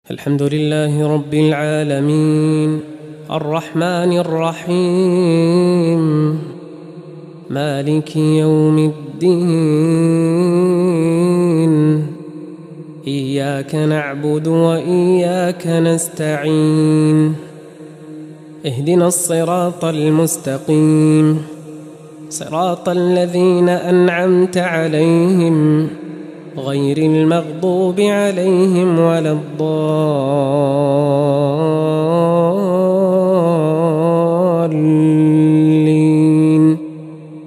الحمد لله رب العالمين الرحمن الرحيم مالك يوم الدين إياك نعبد وإياك نستعين اهدنا الصراط المستقيم صراط الذين أنعمت عليهم غير المغضوب عليهم ولا الضالين.